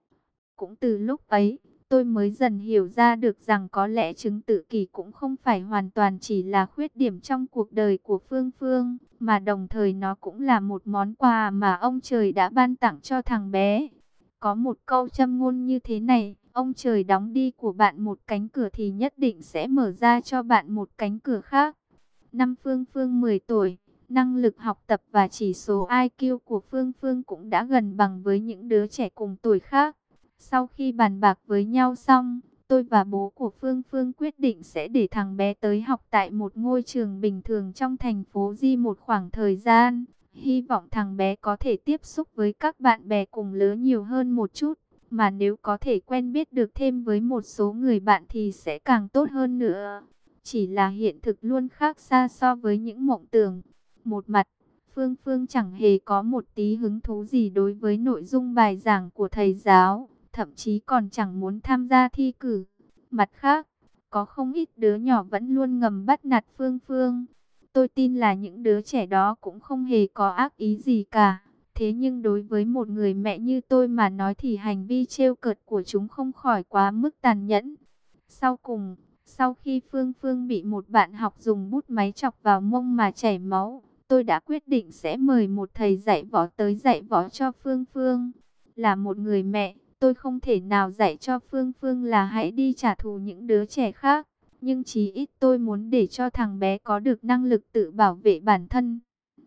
A: Cũng từ lúc ấy, tôi mới dần hiểu ra được rằng có lẽ chứng tự kỷ cũng không phải hoàn toàn chỉ là khuyết điểm trong cuộc đời của Phương Phương, mà đồng thời nó cũng là một món quà mà ông trời đã ban tặng cho thằng bé. Có một câu châm ngôn như thế này: ông trời đóng đi của bạn một cánh cửa thì nhất định sẽ mở ra cho bạn một cánh cửa khác. Năm Phương Phương mười tuổi, năng lực học tập và chỉ số i kiu của Phương Phương cũng đã gần bằng với những đứa trẻ cùng tuổi khác. Sau khi bàn bạc với nhau xong, tôi và bố của Phương Phương quyết định sẽ để thằng bé tới học tại một ngôi trường bình thường trong thành phố Di một khoảng thời gian. Hy vọng thằng bé có thể tiếp xúc với các bạn bè cùng lứa nhiều hơn một chút. Mà nếu có thể quen biết được thêm với một số người bạn thì sẽ càng tốt hơn nữa. Chỉ là hiện thực luôn khác xa so với những mộng tưởng. Một mặt, Phương Phương chẳng hề có một tí hứng thú gì đối với nội dung bài giảng của thầy giáo, thậm chí còn chẳng muốn tham gia thi cử. Mặt khác, có không ít đứa nhỏ vẫn luôn ngầm bắt nạt Phương Phương. Tôi tin là những đứa trẻ đó cũng không hề có ác ý gì cả. Thế nhưng đối với một người mẹ như tôi mà nói thì hành vi trêu cợt của chúng không khỏi quá mức tàn nhẫn. Sau cùng, sau khi Phương Phương bị một bạn học dùng bút máy chọc vào mông mà chảy máu, tôi đã quyết định sẽ mời một thầy dạy võ tới dạy võ cho Phương Phương. Là một người mẹ, tôi không thể nào dạy cho Phương Phương là hãy đi trả thù những đứa trẻ khác. Nhưng chí ít tôi muốn để cho thằng bé có được năng lực tự bảo vệ bản thân.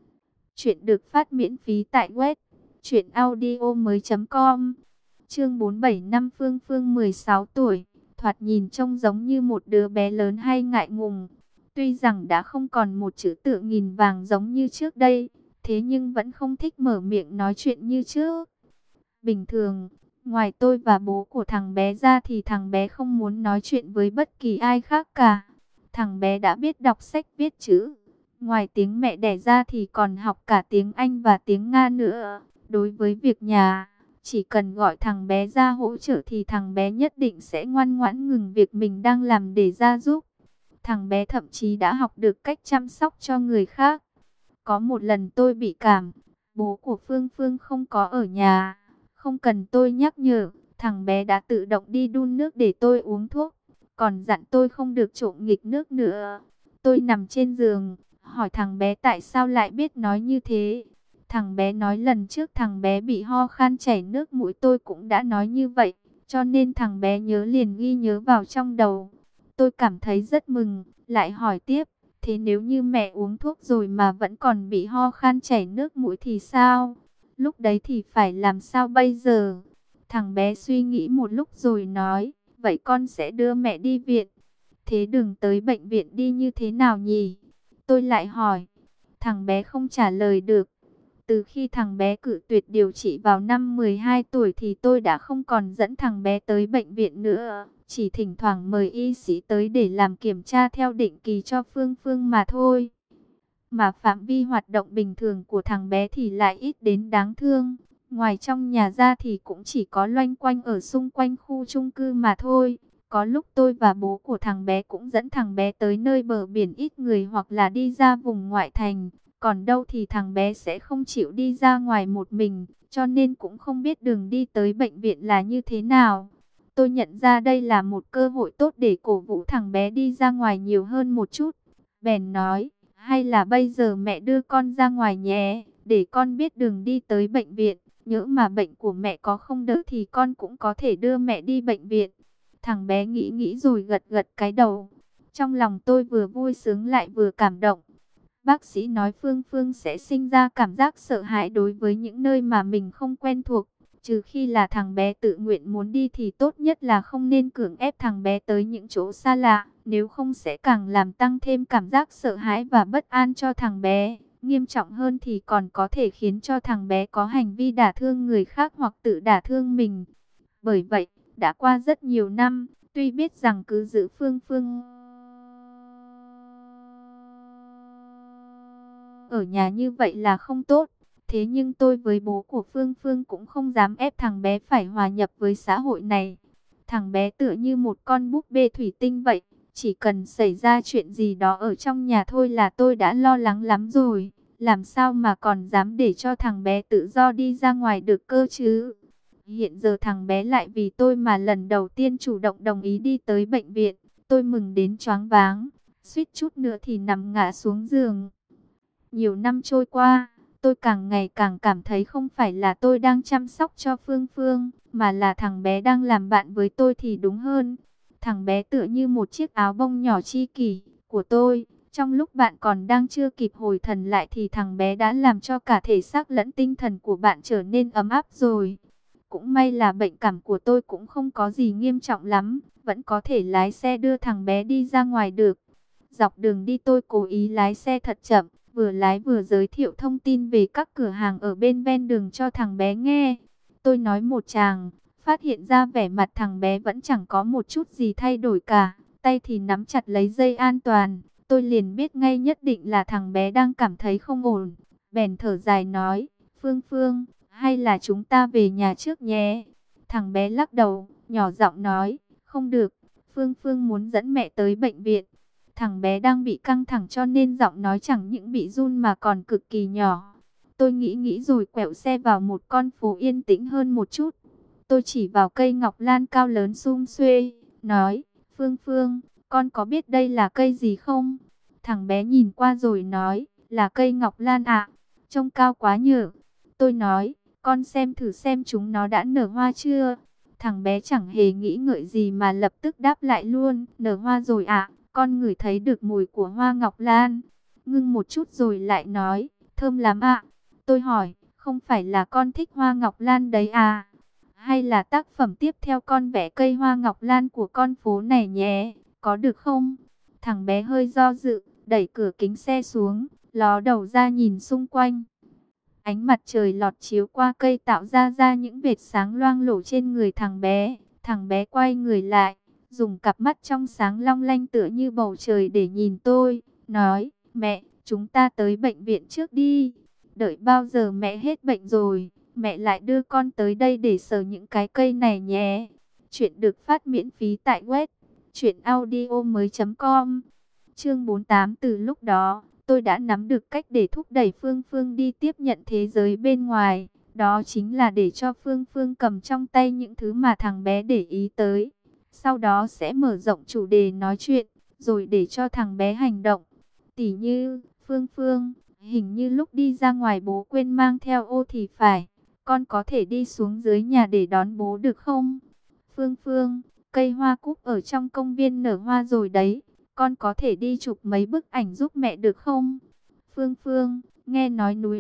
A: Chuyện được phát miễn phí tại web truyện audio mới chấm com. Chương bốn mươi bảy, năm Phương Phương mười sáu tuổi, thoạt nhìn trông giống như một đứa bé lớn hay ngại ngùng. Tuy rằng đã không còn một chữ tự nghìn vàng giống như trước đây, thế nhưng vẫn không thích mở miệng nói chuyện như trước. Bình thường, ngoài tôi và bố của thằng bé ra thì thằng bé không muốn nói chuyện với bất kỳ ai khác cả. Thằng bé đã biết đọc sách viết chữ. Ngoài tiếng mẹ đẻ ra thì còn học cả tiếng Anh và tiếng Nga nữa. Đối với việc nhà, chỉ cần gọi thằng bé ra hỗ trợ thì thằng bé nhất định sẽ ngoan ngoãn ngừng việc mình đang làm để ra giúp. Thằng bé thậm chí đã học được cách chăm sóc cho người khác. Có một lần tôi bị cảm, bố của Phương Phương không có ở nhà. Không cần tôi nhắc nhở, thằng bé đã tự động đi đun nước để tôi uống thuốc. Còn dặn tôi không được trộm nghịch nước nữa. Tôi nằm trên giường, hỏi thằng bé tại sao lại biết nói như thế. Thằng bé nói lần trước thằng bé bị ho khan chảy nước mũi tôi cũng đã nói như vậy. Cho nên thằng bé nhớ liền ghi nhớ vào trong đầu. Tôi cảm thấy rất mừng, lại hỏi tiếp. Thế nếu như mẹ uống thuốc rồi mà vẫn còn bị ho khan chảy nước mũi thì sao? Lúc đấy thì phải làm sao bây giờ? Thằng bé suy nghĩ một lúc rồi nói, vậy con sẽ đưa mẹ đi viện. Thế đường tới bệnh viện đi như thế nào nhỉ? Tôi lại hỏi. Thằng bé không trả lời được. Từ khi thằng bé cự tuyệt điều trị vào năm mười hai tuổi thì tôi đã không còn dẫn thằng bé tới bệnh viện nữa. Chỉ thỉnh thoảng mời y sĩ tới để làm kiểm tra theo định kỳ cho Phương Phương mà thôi. Mà phạm vi hoạt động bình thường của thằng bé thì lại ít đến đáng thương. Ngoài trong nhà ra thì cũng chỉ có loanh quanh ở xung quanh khu chung cư mà thôi. Có lúc tôi và bố của thằng bé cũng dẫn thằng bé tới nơi bờ biển ít người hoặc là đi ra vùng ngoại thành. Còn đâu thì thằng bé sẽ không chịu đi ra ngoài một mình, cho nên cũng không biết đường đi tới bệnh viện là như thế nào. Tôi nhận ra đây là một cơ hội tốt để cổ vũ thằng bé đi ra ngoài nhiều hơn một chút. Bèn nói, hay là bây giờ mẹ đưa con ra ngoài nhé, để con biết đường đi tới bệnh viện. Nhỡ mà bệnh của mẹ có không đỡ thì con cũng có thể đưa mẹ đi bệnh viện. Thằng bé nghĩ nghĩ rồi gật gật cái đầu. Trong lòng tôi vừa vui sướng lại vừa cảm động. Bác sĩ nói Phương Phương sẽ sinh ra cảm giác sợ hãi đối với những nơi mà mình không quen thuộc. Trừ khi là thằng bé tự nguyện muốn đi thì tốt nhất là không nên cưỡng ép thằng bé tới những chỗ xa lạ. Nếu không sẽ càng làm tăng thêm cảm giác sợ hãi và bất an cho thằng bé. Nghiêm trọng hơn thì còn có thể khiến cho thằng bé có hành vi đả thương người khác hoặc tự đả thương mình. Bởi vậy, đã qua rất nhiều năm, tuy biết rằng cứ giữ Phương Phương ở nhà như vậy là không tốt. Thế nhưng tôi với bố của Phương Phương cũng không dám ép thằng bé phải hòa nhập với xã hội này. Thằng bé tựa như một con búp bê thủy tinh vậy. Chỉ cần xảy ra chuyện gì đó ở trong nhà thôi là tôi đã lo lắng lắm rồi. làm sao mà còn dám để cho thằng bé tự do đi ra ngoài được cơ chứ? Hiện giờ thằng bé lại vì tôi mà lần đầu tiên chủ động đồng ý đi tới bệnh viện. Tôi mừng đến choáng váng, suýt chút nữa thì nằm ngã xuống giường. Nhiều năm trôi qua, tôi càng ngày càng cảm thấy không phải là tôi đang chăm sóc cho Phương Phương, mà là thằng bé đang làm bạn với tôi thì đúng hơn. Thằng bé tựa như một chiếc áo bông nhỏ chi kỷ của tôi. Trong lúc bạn còn đang chưa kịp hồi thần lại thì thằng bé đã làm cho cả thể xác lẫn tinh thần của bạn trở nên ấm áp rồi. Cũng may là bệnh cảm của tôi cũng không có gì nghiêm trọng lắm, vẫn có thể lái xe đưa thằng bé đi ra ngoài được. Dọc đường đi tôi cố ý lái xe thật chậm, vừa lái vừa giới thiệu thông tin về các cửa hàng ở bên ven đường cho thằng bé nghe. Tôi nói một tràng, phát hiện ra vẻ mặt thằng bé vẫn chẳng có một chút gì thay đổi cả, tay thì nắm chặt lấy dây an toàn. Tôi liền biết ngay nhất định là thằng bé đang cảm thấy không ổn, bèn thở dài nói, Phương Phương, hay là chúng ta về nhà trước nhé. Thằng bé lắc đầu, nhỏ giọng nói, không được, Phương Phương muốn dẫn mẹ tới bệnh viện. Thằng bé đang bị căng thẳng cho nên giọng nói chẳng những bị run mà còn cực kỳ nhỏ. Tôi nghĩ nghĩ rồi quẹo xe vào một con phố yên tĩnh hơn một chút. Tôi chỉ vào cây ngọc lan cao lớn sum xuê, nói, Phương Phương, con có biết đây là cây gì không? Thằng bé nhìn qua rồi nói, là cây ngọc lan ạ, trông cao quá nhở. Tôi nói, con xem thử xem chúng nó đã nở hoa chưa? Thằng bé chẳng hề nghĩ ngợi gì mà lập tức đáp lại luôn, nở hoa rồi ạ, con ngửi thấy được mùi của hoa ngọc lan. Ngưng một chút rồi lại nói, thơm lắm ạ. Tôi hỏi, không phải là con thích hoa ngọc lan đấy à? Hay là tác phẩm tiếp theo con vẽ cây hoa ngọc lan của con phố này nhé, có được không? Thằng bé hơi do dự, đẩy cửa kính xe xuống, ló đầu ra nhìn xung quanh. Ánh mặt trời lọt chiếu qua cây tạo ra ra những vệt sáng loang lổ trên người thằng bé. Thằng bé quay người lại, dùng cặp mắt trong sáng long lanh tựa như bầu trời để nhìn tôi, nói, mẹ, chúng ta tới bệnh viện trước đi. Đợi bao giờ mẹ hết bệnh rồi, mẹ lại đưa con tới đây để sờ những cái cây này nhé. Chuyện được phát miễn phí tại web truyện audio mới chấm com. Chương bốn mươi tám. Từ lúc đó, tôi đã nắm được cách để thúc đẩy Phương Phương đi tiếp nhận thế giới bên ngoài. Đó chính là để cho Phương Phương cầm trong tay những thứ mà thằng bé để ý tới. Sau đó sẽ mở rộng chủ đề nói chuyện, rồi để cho thằng bé hành động. Tỉ như, Phương Phương, hình như lúc đi ra ngoài bố quên mang theo ô thì phải. Con có thể đi xuống dưới nhà để đón bố được không? Phương Phương, cây hoa cúc ở trong công viên nở hoa rồi đấy. Con có thể đi chụp mấy bức ảnh giúp mẹ được không? Phương Phương, nghe nói núi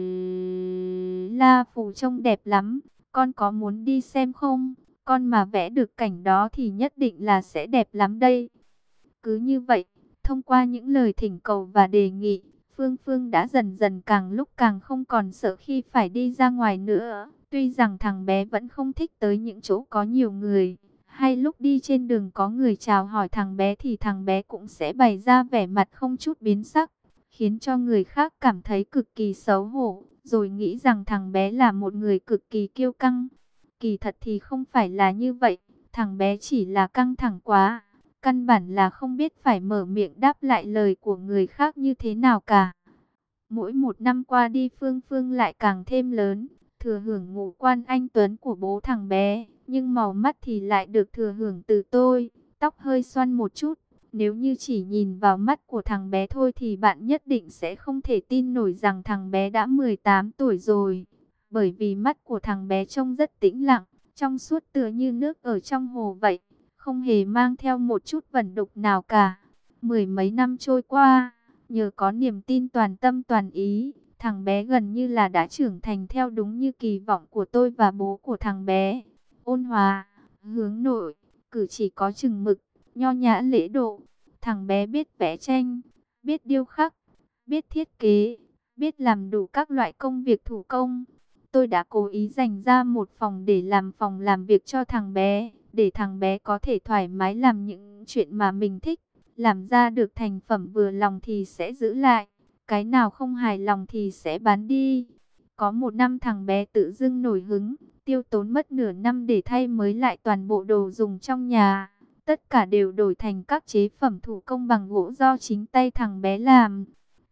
A: La Phù trông đẹp lắm. Con có muốn đi xem không? Con mà vẽ được cảnh đó thì nhất định là sẽ đẹp lắm đây. Cứ như vậy, thông qua những lời thỉnh cầu và đề nghị, Phương Phương đã dần dần càng lúc càng không còn sợ khi phải đi ra ngoài nữa. Tuy rằng thằng bé vẫn không thích tới những chỗ có nhiều người, hay lúc đi trên đường có người chào hỏi thằng bé thì thằng bé cũng sẽ bày ra vẻ mặt không chút biến sắc, khiến cho người khác cảm thấy cực kỳ xấu hổ, rồi nghĩ rằng thằng bé là một người cực kỳ kiêu căng. Kỳ thật thì không phải là như vậy, thằng bé chỉ là căng thẳng quá, căn bản là không biết phải mở miệng đáp lại lời của người khác như thế nào cả. Mỗi một năm qua đi Phương Phương lại càng thêm lớn, thừa hưởng ngũ quan anh tuấn của bố thằng bé, nhưng màu mắt thì lại được thừa hưởng từ tôi, tóc hơi xoăn một chút. Nếu như chỉ nhìn vào mắt của thằng bé thôi thì bạn nhất định sẽ không thể tin nổi rằng thằng bé đã mười tám tuổi rồi. Bởi vì mắt của thằng bé trông rất tĩnh lặng, trong suốt tựa như nước ở trong hồ vậy, không hề mang theo một chút vẩn đục nào cả. Mười mấy năm trôi qua, nhờ có niềm tin toàn tâm toàn ý, thằng bé gần như là đã trưởng thành theo đúng như kỳ vọng của tôi và bố của thằng bé. Ôn hòa, hướng nội, cử chỉ có chừng mực, nho nhã lễ độ. Thằng bé biết vẽ tranh, biết điêu khắc, biết thiết kế, biết làm đủ các loại công việc thủ công. Tôi đã cố ý dành ra một phòng để làm phòng làm việc cho thằng bé, để thằng bé có thể thoải mái làm những chuyện mà mình thích. Làm ra được thành phẩm vừa lòng thì sẽ giữ lại, cái nào không hài lòng thì sẽ bán đi. Có một năm thằng bé tự dưng nổi hứng, tiêu tốn mất nửa năm để thay mới lại toàn bộ đồ dùng trong nhà. Tất cả đều đổi thành các chế phẩm thủ công bằng gỗ do chính tay thằng bé làm.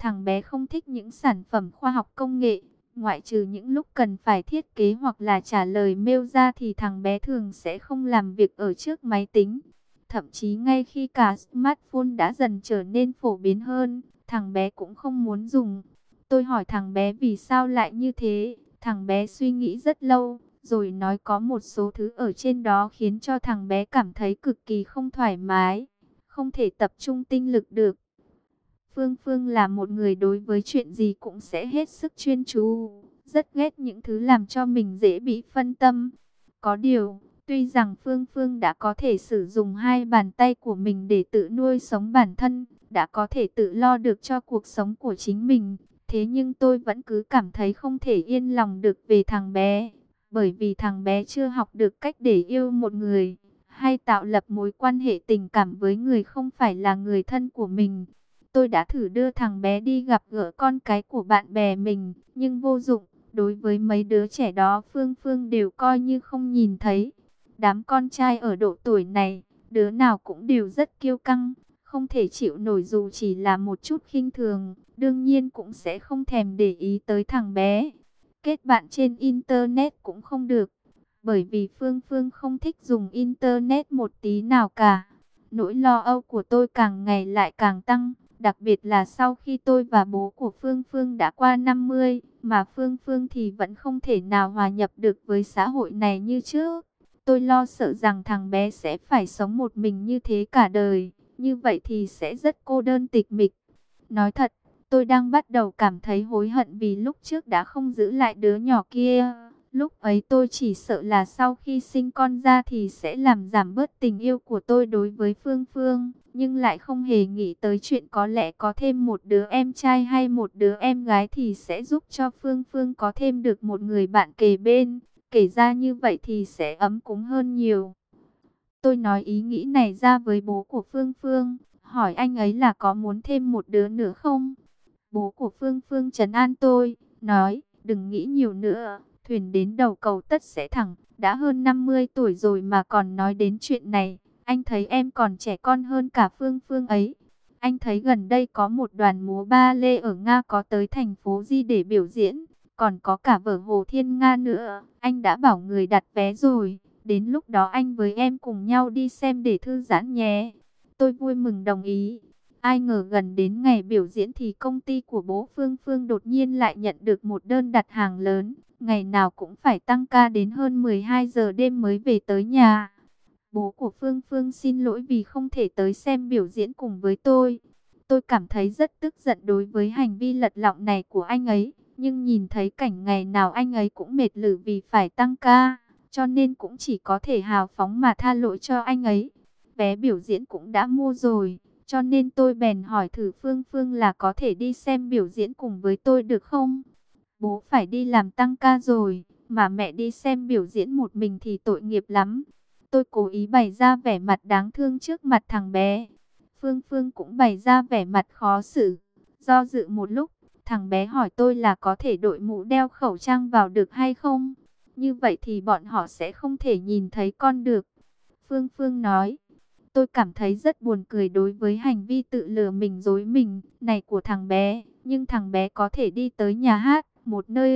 A: Thằng bé không thích những sản phẩm khoa học công nghệ. Ngoại trừ những lúc cần phải thiết kế hoặc là trả lời mail ra thì thằng bé thường sẽ không làm việc ở trước máy tính. Thậm chí ngay khi cả smartphone đã dần trở nên phổ biến hơn, thằng bé cũng không muốn dùng. Tôi hỏi thằng bé vì sao lại như thế. Thằng bé suy nghĩ rất lâu, rồi nói có một số thứ ở trên đó khiến cho thằng bé cảm thấy cực kỳ không thoải mái, không thể tập trung tinh lực được. Phương Phương là một người đối với chuyện gì cũng sẽ hết sức chuyên chú, rất ghét những thứ làm cho mình dễ bị phân tâm. Có điều, tuy rằng Phương Phương đã có thể sử dụng hai bàn tay của mình để tự nuôi sống bản thân, đã có thể tự lo được cho cuộc sống của chính mình, thế nhưng tôi vẫn cứ cảm thấy không thể yên lòng được về thằng bé, bởi vì thằng bé chưa học được cách để yêu một người, hay tạo lập mối quan hệ tình cảm với người không phải là người thân của mình. Tôi đã thử đưa thằng bé đi gặp gỡ con cái của bạn bè mình, nhưng vô dụng. Đối với mấy đứa trẻ đó Phương Phương đều coi như không nhìn thấy. Đám con trai ở độ tuổi này, đứa nào cũng đều rất kiêu căng, không thể chịu nổi dù chỉ là một chút khinh thường, đương nhiên cũng sẽ không thèm để ý tới thằng bé. Kết bạn trên Internet cũng không được, bởi vì Phương Phương không thích dùng Internet một tí nào cả. Nỗi lo âu của tôi càng ngày lại càng tăng. Đặc biệt là sau khi tôi và bố của Phương Phương đã qua năm mươi, mà Phương Phương thì vẫn không thể nào hòa nhập được với xã hội này như trước. Tôi lo sợ rằng thằng bé sẽ phải sống một mình như thế cả đời, như vậy thì sẽ rất cô đơn tịch mịch. Nói thật, tôi đang bắt đầu cảm thấy hối hận vì lúc trước đã không giữ lại đứa nhỏ kia. Lúc ấy tôi chỉ sợ là sau khi sinh con ra thì sẽ làm giảm bớt tình yêu của tôi đối với Phương Phương, nhưng lại không hề nghĩ tới chuyện có lẽ có thêm một đứa em trai hay một đứa em gái thì sẽ giúp cho Phương Phương có thêm được một người bạn kề bên, kể ra như vậy thì sẽ ấm cúng hơn nhiều. Tôi nói ý nghĩ này ra với bố của Phương Phương, hỏi anh ấy là có muốn thêm một đứa nữa không? Bố của Phương Phương trấn an tôi, nói, đừng nghĩ nhiều nữa. Thuyền đến đầu cầu tất sẽ thẳng, đã hơn năm mươi tuổi rồi mà còn nói đến chuyện này. Anh thấy em còn trẻ con hơn cả Phương Phương ấy. Anh thấy gần đây có một đoàn múa ba lê ở Nga có tới thành phố Di để biểu diễn, còn có cả vở Hồ Thiên Nga nữa. Anh đã bảo người đặt vé rồi, đến lúc đó anh với em cùng nhau đi xem để thư giãn nhé. Tôi vui mừng đồng ý. Ai ngờ gần đến ngày biểu diễn thì công ty của bố Phương Phương đột nhiên lại nhận được một đơn đặt hàng lớn. Ngày nào cũng phải tăng ca đến hơn mười hai giờ đêm mới về tới nhà. Bố của Phương Phương xin lỗi vì không thể tới xem biểu diễn cùng với tôi. Tôi cảm thấy rất tức giận đối với hành vi lật lọng này của anh ấy. Nhưng nhìn thấy cảnh ngày nào anh ấy cũng mệt lử vì phải tăng ca, cho nên cũng chỉ có thể hào phóng mà tha lỗi cho anh ấy. Vé biểu diễn cũng đã mua rồi, cho nên tôi bèn hỏi thử Phương Phương là có thể đi xem biểu diễn cùng với tôi được không? Bố phải đi làm tăng ca rồi, mà mẹ đi xem biểu diễn một mình thì tội nghiệp lắm. Tôi cố ý bày ra vẻ mặt đáng thương trước mặt thằng bé. Phương Phương cũng bày ra vẻ mặt khó xử. Do dự một lúc, thằng bé hỏi tôi là có thể đội mũ đeo khẩu trang vào được hay không? Như vậy thì bọn họ sẽ không thể nhìn thấy con được. Phương Phương nói. Tôi cảm thấy rất buồn cười đối với hành vi tự lừa mình dối mình này của thằng bé. Nhưng thằng bé có thể đi tới nhà hát, một nơi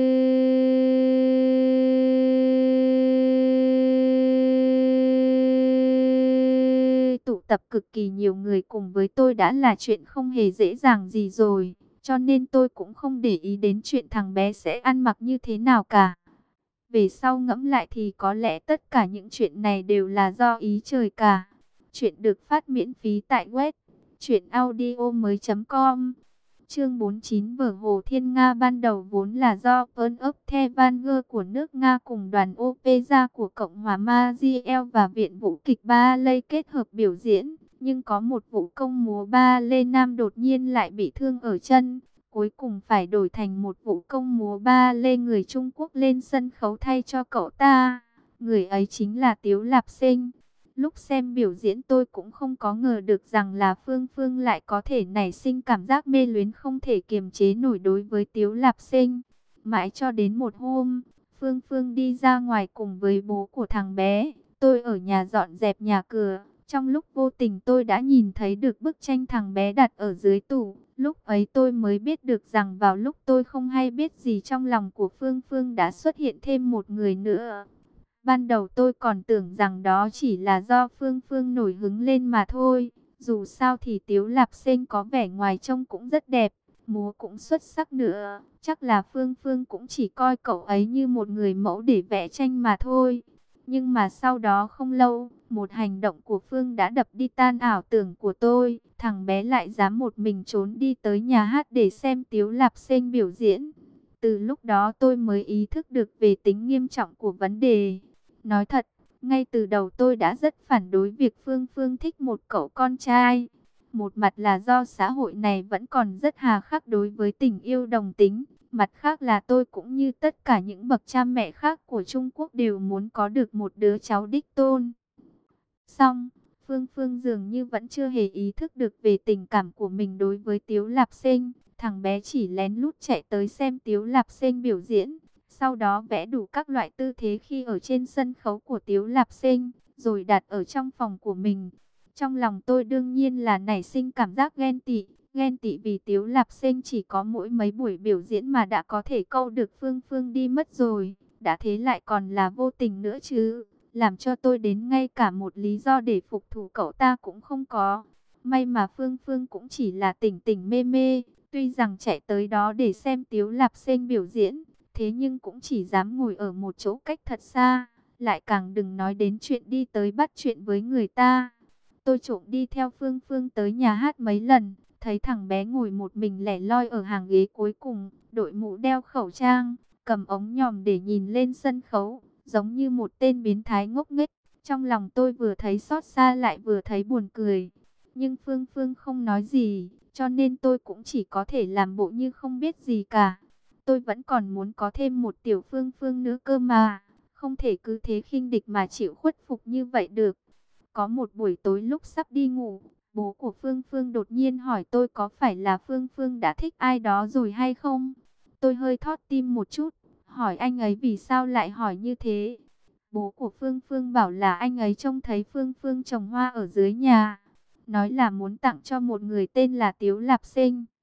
A: tụ tập cực kỳ nhiều người cùng với tôi đã là chuyện không hề dễ dàng gì rồi. Cho nên tôi cũng không để ý đến chuyện thằng bé sẽ ăn mặc như thế nào cả. Về sau ngẫm lại thì có lẽ tất cả những chuyện này đều là do ý trời cả. Chuyện được phát miễn phí tại web truyện audio mới chấm com. Chương bốn mươi chín, vở Hồ Thiên Nga ban đầu vốn là do Pearl of the Van Gogh của nước Nga cùng đoàn opera của Cộng hòa Maziel và Viện Vũ kịch Ballet kết hợp biểu diễn. Nhưng có một vũ công múa ballet nam đột nhiên lại bị thương ở chân. Cuối cùng phải đổi thành một vũ công múa ballet người Trung Quốc lên sân khấu thay cho cậu ta. Người ấy chính là Tiếu Lạp Sinh. Lúc xem biểu diễn tôi cũng không có ngờ được rằng là Phương Phương lại có thể nảy sinh cảm giác mê luyến không thể kiềm chế nổi đối với Tiếu Lạp Sinh. Mãi cho đến một hôm, Phương Phương đi ra ngoài cùng với bố của thằng bé. Tôi ở nhà dọn dẹp nhà cửa. Trong lúc vô tình tôi đã nhìn thấy được bức tranh thằng bé đặt ở dưới tủ. Lúc ấy tôi mới biết được rằng vào lúc tôi không hay biết gì, trong lòng của Phương Phương đã xuất hiện thêm một người nữa. Ban đầu tôi còn tưởng rằng đó chỉ là do Phương Phương nổi hứng lên mà thôi. Dù sao thì Tiếu Lạp Sinh có vẻ ngoài trông cũng rất đẹp, múa cũng xuất sắc nữa. Chắc là Phương Phương cũng chỉ coi cậu ấy như một người mẫu để vẽ tranh mà thôi. Nhưng mà sau đó không lâu, một hành động của Phương đã đập đi tan ảo tưởng của tôi. Thằng bé lại dám một mình trốn đi tới nhà hát để xem Tiếu Lạp Sinh biểu diễn. Từ lúc đó tôi mới ý thức được về tính nghiêm trọng của vấn đề. Nói thật, ngay từ đầu tôi đã rất phản đối việc Phương Phương thích một cậu con trai. Một mặt là do xã hội này vẫn còn rất hà khắc đối với tình yêu đồng tính. Mặt khác là tôi cũng như tất cả những bậc cha mẹ khác của Trung Quốc đều muốn có được một đứa cháu đích tôn. Song, Phương Phương dường như vẫn chưa hề ý thức được về tình cảm của mình đối với Tiếu Lạp Sinh. Thằng bé chỉ lén lút chạy tới xem Tiếu Lạp Sinh biểu diễn. Sau đó vẽ đủ các loại tư thế khi ở trên sân khấu của Tiếu Lạp Sinh, rồi đặt ở trong phòng của mình. Trong lòng tôi đương nhiên là nảy sinh cảm giác ghen tị. Ghen tị vì Tiếu Lạp Sinh chỉ có mỗi mấy buổi biểu diễn mà đã có thể câu được Phương Phương đi mất rồi. Đã thế lại còn là vô tình nữa chứ. Làm cho tôi đến ngay cả một lý do để phục thù cậu ta cũng không có. May mà Phương Phương cũng chỉ là tỉnh tỉnh mê mê. Tuy rằng chạy tới đó để xem Tiếu Lạp Sinh biểu diễn, thế nhưng cũng chỉ dám ngồi ở một chỗ cách thật xa. Lại càng đừng nói đến chuyện đi tới bắt chuyện với người ta. Tôi trộm đi theo Phương Phương tới nhà hát mấy lần. Thấy thằng bé ngồi một mình lẻ loi ở hàng ghế cuối cùng, đội mũ đeo khẩu trang, cầm ống nhòm để nhìn lên sân khấu, giống như một tên biến thái ngốc nghếch. Trong lòng tôi vừa thấy xót xa lại vừa thấy buồn cười. Nhưng Phương Phương không nói gì, cho nên tôi cũng chỉ có thể làm bộ như không biết gì cả. Tôi vẫn còn muốn có thêm một tiểu Phương Phương nữa cơ mà, không thể cứ thế khinh địch mà chịu khuất phục như vậy được. Có một buổi tối lúc sắp đi ngủ, bố của Phương Phương đột nhiên hỏi tôi có phải là Phương Phương đã thích ai đó rồi hay không. Tôi hơi thót tim một chút, hỏi anh ấy vì sao lại hỏi như thế. Bố của Phương Phương bảo là anh ấy trông thấy Phương Phương trồng hoa ở dưới nhà, nói là muốn tặng cho một người tên là Tiếu Lạp Sinh.